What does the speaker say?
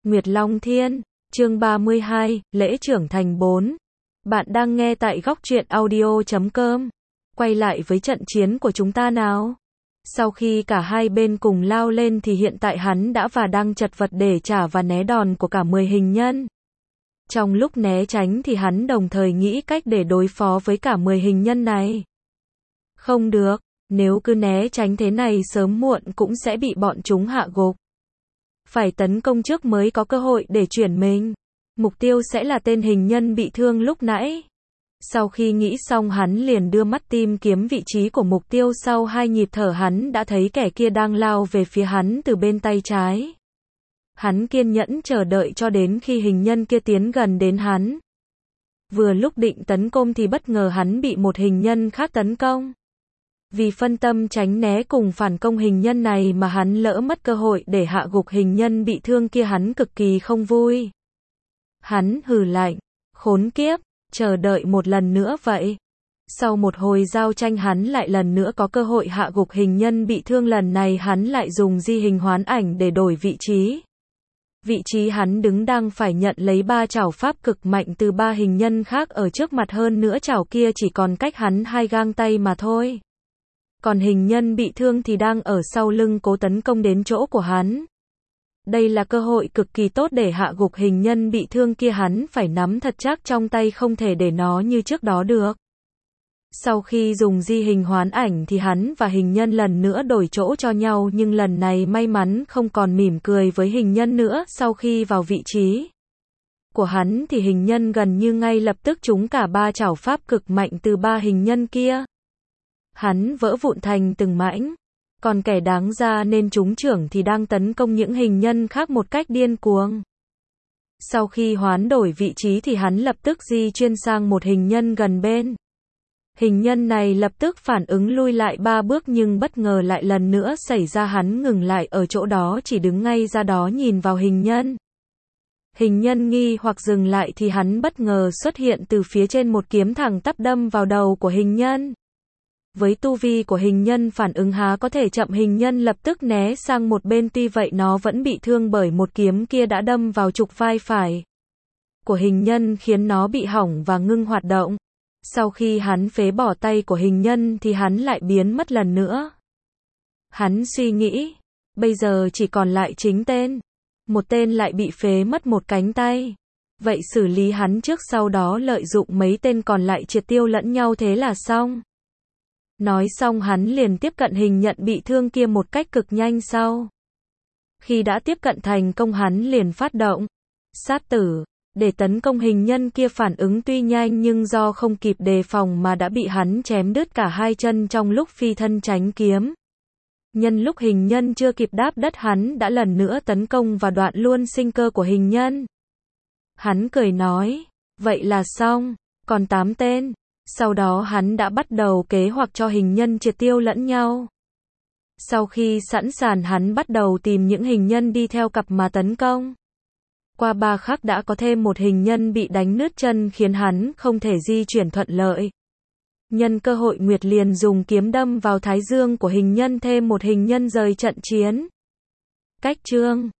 Nguyệt Long Thiên, chương 32, lễ trưởng thành 4. Bạn đang nghe tại góc truyện audio.com. Quay lại với trận chiến của chúng ta nào. Sau khi cả hai bên cùng lao lên thì hiện tại hắn đã và đang chật vật để trả và né đòn của cả 10 hình nhân. Trong lúc né tránh thì hắn đồng thời nghĩ cách để đối phó với cả 10 hình nhân này. Không được, nếu cứ né tránh thế này sớm muộn cũng sẽ bị bọn chúng hạ gục. Phải tấn công trước mới có cơ hội để chuyển mình. Mục tiêu sẽ là tên hình nhân bị thương lúc nãy. Sau khi nghĩ xong hắn liền đưa mắt tìm kiếm vị trí của mục tiêu, sau 2 nhịp thở hắn đã thấy kẻ kia đang lao về phía hắn từ bên tay trái. Hắn kiên nhẫn chờ đợi cho đến khi hình nhân kia tiến gần đến hắn. Vừa lúc định tấn công thì bất ngờ hắn bị một hình nhân khác tấn công. Vì phân tâm tránh né cùng phản công hình nhân này mà hắn lỡ mất cơ hội để hạ gục hình nhân bị thương kia, hắn cực kỳ không vui. Hắn hừ lạnh, khốn kiếp, chờ đợi một lần nữa vậy. Sau một hồi giao tranh hắn lại lần nữa có cơ hội hạ gục hình nhân bị thương, lần này hắn lại dùng di hình hoán ảnh để đổi vị trí. Vị trí hắn đứng đang phải nhận lấy 3 chảo pháp cực mạnh từ 3 hình nhân khác ở trước mặt, hơn nữa chảo kia chỉ còn cách hắn 2 gang tay mà thôi. Còn hình nhân bị thương thì đang ở sau lưng cố tấn công đến chỗ của hắn. Đây là cơ hội cực kỳ tốt để hạ gục hình nhân bị thương kia, hắn phải nắm thật chắc trong tay, không thể để nó như trước đó được. Sau khi dùng di hình hoán ảnh thì hắn và hình nhân lần nữa đổi chỗ cho nhau, nhưng lần này may mắn không còn mỉm cười với hình nhân nữa. Sau khi vào vị trí của hắn thì hình nhân gần như ngay lập tức trúng cả 3 chảo pháp cực mạnh từ 3 hình nhân kia. Hắn vỡ vụn thành từng mảnh. Còn kẻ đáng ra nên trúng trưởng thì đang tấn công những hình nhân khác một cách điên cuồng. Sau khi hoán đổi vị trí thì hắn lập tức di chuyển sang một hình nhân gần bên. Hình nhân này lập tức phản ứng lui lại 3 bước, nhưng bất ngờ lại lần nữa xảy ra, hắn ngừng lại ở chỗ đó chỉ đứng ngay ra đó nhìn vào hình nhân. Hình nhân nghi hoặc dừng lại thì hắn bất ngờ xuất hiện từ phía trên một kiếm thẳng tắp đâm vào đầu của hình nhân. Với tu vi của hình nhân phản ứng há có thể chậm, hình nhân lập tức né sang một bên, tuy vậy nó vẫn bị thương bởi một kiếm kia đã đâm vào trục vai phải của hình nhân, khiến nó bị hỏng và ngưng hoạt động. Sau khi hắn phế bỏ tay của hình nhân thì hắn lại biến mất lần nữa. Hắn suy nghĩ, bây giờ chỉ còn lại chính tên. Một tên lại bị phế mất một cánh tay. Vậy xử lý hắn trước, sau đó lợi dụng mấy tên còn lại triệt tiêu lẫn nhau, thế là xong. Nói xong hắn liền tiếp cận hình nhận bị thương kia một cách cực nhanh. Sau khi đã tiếp cận thành công, hắn liền phát động sát tử để tấn công hình nhân kia. Phản ứng tuy nhanh nhưng do không kịp đề phòng mà đã bị hắn chém đứt cả 2 chân trong lúc phi thân tránh kiếm. Nhân lúc hình nhân chưa kịp đáp đất, hắn đã lần nữa tấn công và đoạn luôn sinh cơ của hình nhân. Hắn cười nói, vậy là xong, còn 8 tên. Sau đó hắn đã bắt đầu kế hoạch cho hình nhân triệt tiêu lẫn nhau. Sau khi sẵn sàng hắn bắt đầu tìm những hình nhân đi theo cặp mà tấn công. Qua 3 khắc đã có thêm một hình nhân bị đánh nứt chân khiến hắn không thể di chuyển thuận lợi. Nhân cơ hội Nguyệt liền dùng kiếm đâm vào thái dương của hình nhân, thêm một hình nhân rời trận chiến. Cách chương